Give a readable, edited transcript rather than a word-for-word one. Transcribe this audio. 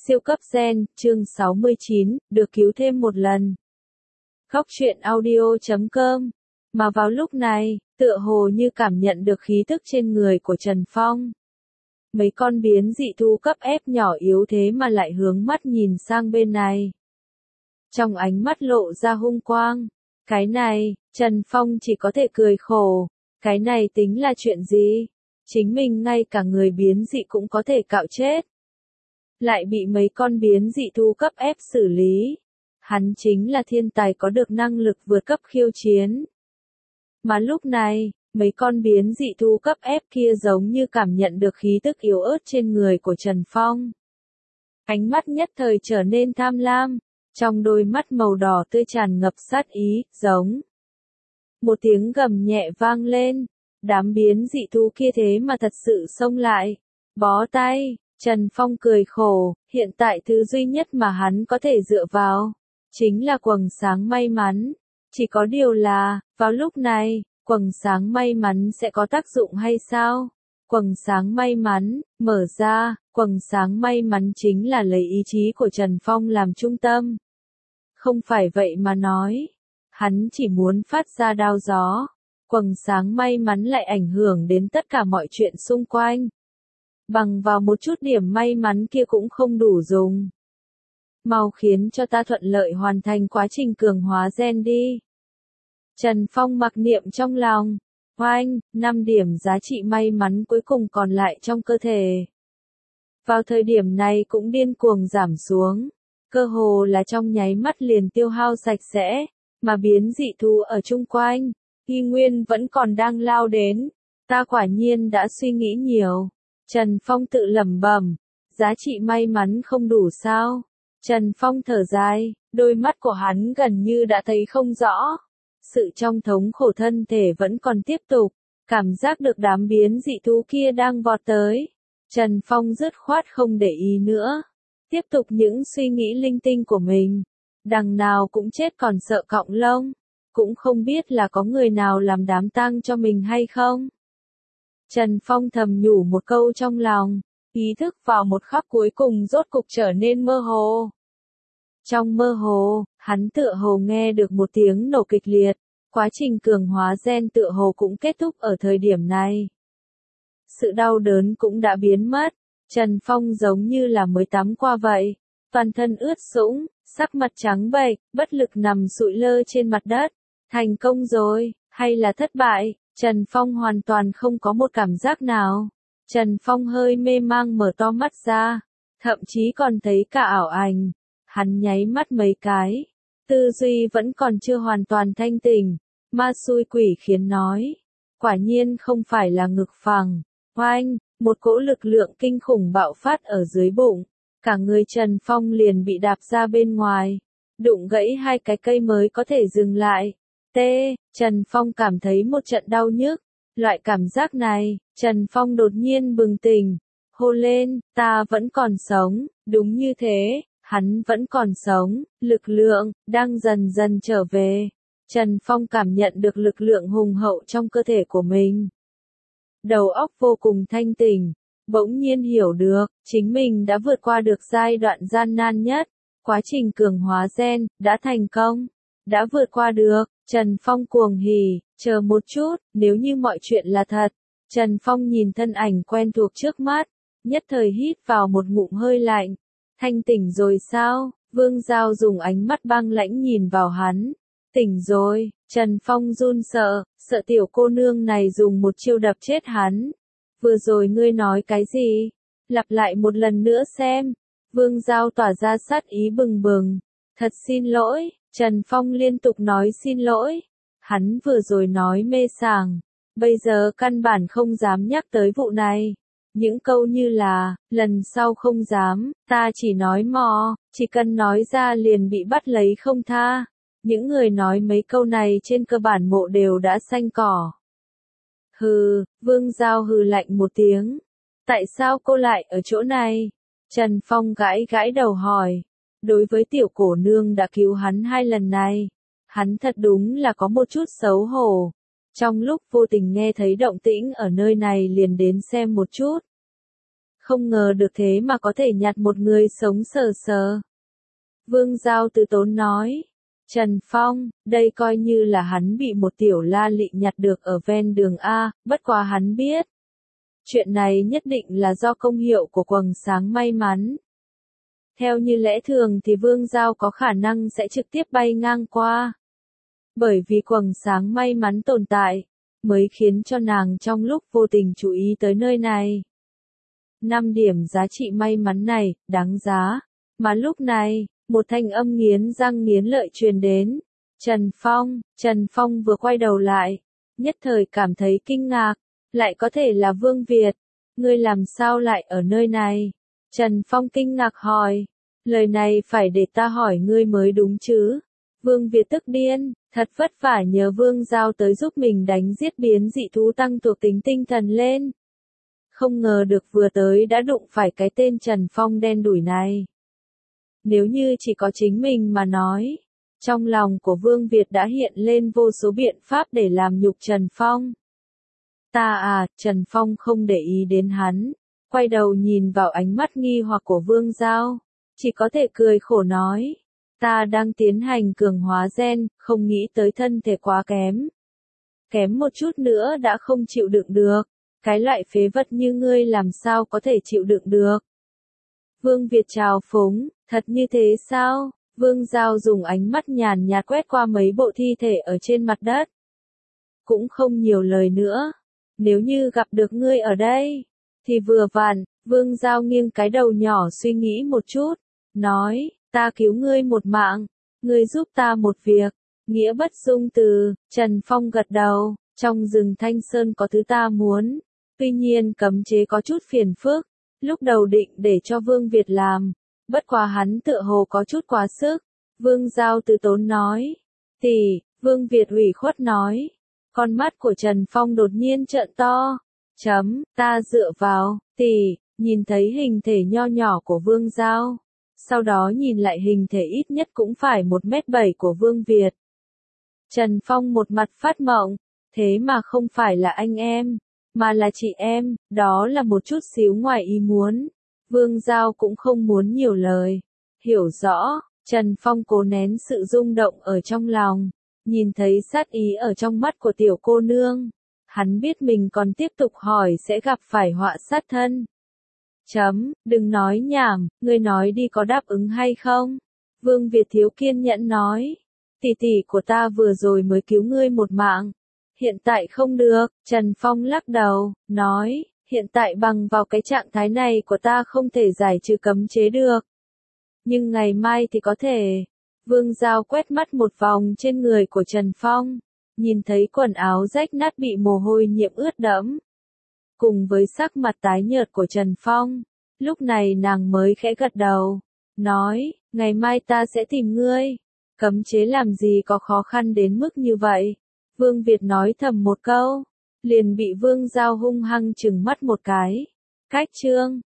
Siêu cấp gen, chương 69, được cứu thêm một lần. Góc truyện audio.com. Mà vào lúc này, tựa hồ như cảm nhận được khí tức trên người của Trần Phong. Mấy con biến dị thú cấp ép nhỏ yếu thế mà lại hướng mắt nhìn sang bên này. Trong ánh mắt lộ ra hung quang. Cái này, Trần Phong chỉ có thể cười khổ. Cái này tính là chuyện gì? Chính mình ngay cả người biến dị cũng có thể cạo chết. Lại bị mấy con biến dị thú cấp ép xử lý. Hắn chính là thiên tài có được năng lực vượt cấp khiêu chiến. Mà lúc này, mấy con biến dị thú cấp ép kia giống như cảm nhận được khí tức yếu ớt trên người của Trần Phong. Ánh mắt nhất thời trở nên tham lam, trong đôi mắt màu đỏ tươi tràn ngập sát ý, giống. Một tiếng gầm nhẹ vang lên, đám biến dị thú kia thế mà thật sự xông lại. Bó tay. Trần Phong cười khổ, hiện tại thứ duy nhất mà hắn có thể dựa vào, chính là quầng sáng may mắn. Chỉ có điều là, vào lúc này, quầng sáng may mắn sẽ có tác dụng hay sao? Quầng sáng may mắn, mở ra, quầng sáng may mắn chính là lấy ý chí của Trần Phong làm trung tâm. Không phải vậy mà nói, hắn chỉ muốn phát ra đao gió, quầng sáng may mắn lại ảnh hưởng đến tất cả mọi chuyện xung quanh. Bằng vào một chút điểm may mắn kia cũng không đủ dùng. Mau khiến cho ta thuận lợi hoàn thành quá trình cường hóa gen đi. Trần Phong mặc niệm trong lòng. Oanh, 5 điểm giá trị may mắn cuối cùng còn lại trong cơ thể. Vào thời điểm này cũng điên cuồng giảm xuống. Cơ hồ là trong nháy mắt liền tiêu hao sạch sẽ. Mà biến dị thú ở chung quanh, y nguyên vẫn còn đang lao đến. Ta quả nhiên đã suy nghĩ nhiều. Trần Phong tự lẩm bẩm, giá trị may mắn không đủ sao? Trần Phong thở dài, đôi mắt của hắn gần như đã thấy không rõ. Sự trong thống khổ thân thể vẫn còn tiếp tục, cảm giác được đám biến dị thú kia đang vọt tới. Trần Phong dứt khoát không để ý nữa, tiếp tục những suy nghĩ linh tinh của mình. Đằng nào cũng chết còn sợ cọng lông, cũng không biết là có người nào làm đám tang cho mình hay không. Trần Phong thầm nhủ một câu trong lòng, ý thức vào một khắc cuối cùng rốt cục trở nên mơ hồ. Trong mơ hồ, hắn tựa hồ nghe được một tiếng nổ kịch liệt, quá trình cường hóa gen tựa hồ cũng kết thúc ở thời điểm này. Sự đau đớn cũng đã biến mất, Trần Phong giống như là mới tắm qua vậy, toàn thân ướt sũng, sắc mặt trắng bệch, bất lực nằm sụi lơ trên mặt đất. Thành công rồi, hay là thất bại? Trần Phong hoàn toàn không có một cảm giác nào. Trần Phong hơi mê mang mở to mắt ra, thậm chí còn thấy cả ảo ảnh. Hắn nháy mắt mấy cái, tư duy vẫn còn chưa hoàn toàn thanh tỉnh. Ma xui quỷ khiến nói, quả nhiên không phải là ngực phẳng. Oanh, một cỗ lực lượng kinh khủng bạo phát ở dưới bụng, cả người Trần Phong liền bị đạp ra bên ngoài, đụng gãy hai cái cây mới có thể dừng lại. Trần Phong cảm thấy một trận đau nhức. Loại cảm giác này, Trần Phong đột nhiên bừng tỉnh, hô lên, ta vẫn còn sống. Đúng như thế, hắn vẫn còn sống, lực lượng đang dần dần trở về. Trần Phong cảm nhận được lực lượng hùng hậu trong cơ thể của mình. Đầu óc vô cùng thanh tỉnh, bỗng nhiên hiểu được, chính mình đã vượt qua được giai đoạn gian nan nhất. Quá trình cường hóa gen đã thành công, đã vượt qua được. Trần Phong cuồng hỉ, chờ một chút, nếu như mọi chuyện là thật. Trần Phong nhìn thân ảnh quen thuộc trước mắt, nhất thời hít vào một ngụm hơi lạnh. Thanh tỉnh rồi sao? Vương Giao dùng ánh mắt băng lãnh nhìn vào hắn. Tỉnh rồi. Trần Phong run sợ, sợ tiểu cô nương này dùng một chiêu đập chết hắn. Vừa rồi ngươi nói cái gì? Lặp lại một lần nữa xem. Vương Giao tỏa ra sát ý bừng bừng. Thật xin lỗi. Trần Phong liên tục nói xin lỗi. Hắn vừa rồi nói mê sảng, bây giờ căn bản không dám nhắc tới vụ này. Những câu như là, lần sau không dám, ta chỉ nói mò, chỉ cần nói ra liền bị bắt lấy không tha. Những người nói mấy câu này trên cơ bản mộ đều đã xanh cỏ. Hừ, Vương Giao hừ lạnh một tiếng. Tại sao cô lại ở chỗ này? Trần Phong gãi gãi đầu hỏi. Đối với tiểu cổ nương đã cứu hắn 2 lần này, hắn thật đúng là có một chút xấu hổ. Trong lúc vô tình nghe thấy động tĩnh ở nơi này liền đến xem một chút. Không ngờ được thế mà có thể nhặt một người sống sờ sờ. Vương Giao từ tốn nói. Trần Phong, đây coi như là hắn bị một tiểu la lị nhặt được ở ven đường A, bất quá hắn biết. Chuyện này nhất định là do công hiệu của quầng sáng may mắn. Theo như lẽ thường thì Vương Giao có khả năng sẽ trực tiếp bay ngang qua. Bởi vì quầng sáng may mắn tồn tại, mới khiến cho nàng trong lúc vô tình chú ý tới nơi này. 5 điểm giá trị may mắn này, đáng giá. Mà lúc này, một thanh âm nghiến răng nghiến lợi truyền đến. Trần Phong vừa quay đầu lại, nhất thời cảm thấy kinh ngạc, lại có thể là Vương Việt. Ngươi làm sao lại ở nơi này? Trần Phong kinh ngạc hỏi. Lời này phải để ta hỏi ngươi mới đúng chứ. Vương Việt tức điên, thật vất vả nhờ Vương Giao tới giúp mình đánh giết biến dị thú tăng thuộc tính tinh thần lên. Không ngờ được vừa tới đã đụng phải cái tên Trần Phong đen đủi này. Nếu như chỉ có chính mình mà nói, trong lòng của Vương Việt đã hiện lên vô số biện pháp để làm nhục Trần Phong. Trần Phong không để ý đến hắn, quay đầu nhìn vào ánh mắt nghi hoặc của Vương Giao, chỉ có thể cười khổ nói. Ta đang tiến hành cường hóa gen, không nghĩ tới thân thể quá kém. Kém một chút nữa đã không chịu đựng được, cái loại phế vật như ngươi làm sao có thể chịu đựng được. Vương Việt trào phúng, thật như thế sao? Vương Giao dùng ánh mắt nhàn nhạt quét qua mấy bộ thi thể ở trên mặt đất. Cũng không nhiều lời nữa. Nếu như gặp được ngươi ở đây, thì vừa vặn. Vương Giao nghiêng cái đầu nhỏ suy nghĩ một chút, nói, ta cứu ngươi một mạng, ngươi giúp ta một việc, nghĩa bất dung từ. Trần Phong gật đầu, trong rừng Thanh Sơn có thứ ta muốn, tuy nhiên cấm chế có chút phiền phức, lúc đầu định để cho Vương Việt làm, bất quá hắn tựa hồ có chút quá sức. Vương Giao từ tốn nói, tỷ. Vương Việt ủy khuất nói, con mắt của Trần Phong đột nhiên trợn to, ta dựa vào, tỷ. Nhìn thấy hình thể nho nhỏ của Vương Giao, sau đó nhìn lại hình thể ít nhất cũng phải 1m7 của Vương Việt. Trần Phong một mặt phát mộng, thế mà không phải là anh em, mà là chị em, đó là một chút xíu ngoài ý muốn. Vương Giao cũng không muốn nhiều lời, hiểu rõ, Trần Phong cố nén sự rung động ở trong lòng, nhìn thấy sát ý ở trong mắt của tiểu cô nương, hắn biết mình còn tiếp tục hỏi sẽ gặp phải họa sát thân. Đừng nói nhảm, ngươi nói đi có đáp ứng hay không? Vương Việt thiếu kiên nhẫn nói, tỷ tỷ của ta vừa rồi mới cứu ngươi một mạng, hiện tại không được. Trần Phong lắc đầu, nói, hiện tại bằng vào cái trạng thái này của ta không thể giải trừ cấm chế được. Nhưng ngày mai thì có thể. Vương Giao quét mắt một vòng trên người của Trần Phong, nhìn thấy quần áo rách nát bị mồ hôi nhiễm ướt đẫm. Cùng với sắc mặt tái nhợt của Trần Phong, lúc này nàng mới khẽ gật đầu, nói, ngày mai ta sẽ tìm ngươi. Cấm chế làm gì có khó khăn đến mức như vậy? Vương Việt nói thầm một câu, liền bị Vương Giao hung hăng trừng mắt một cái. Cách chương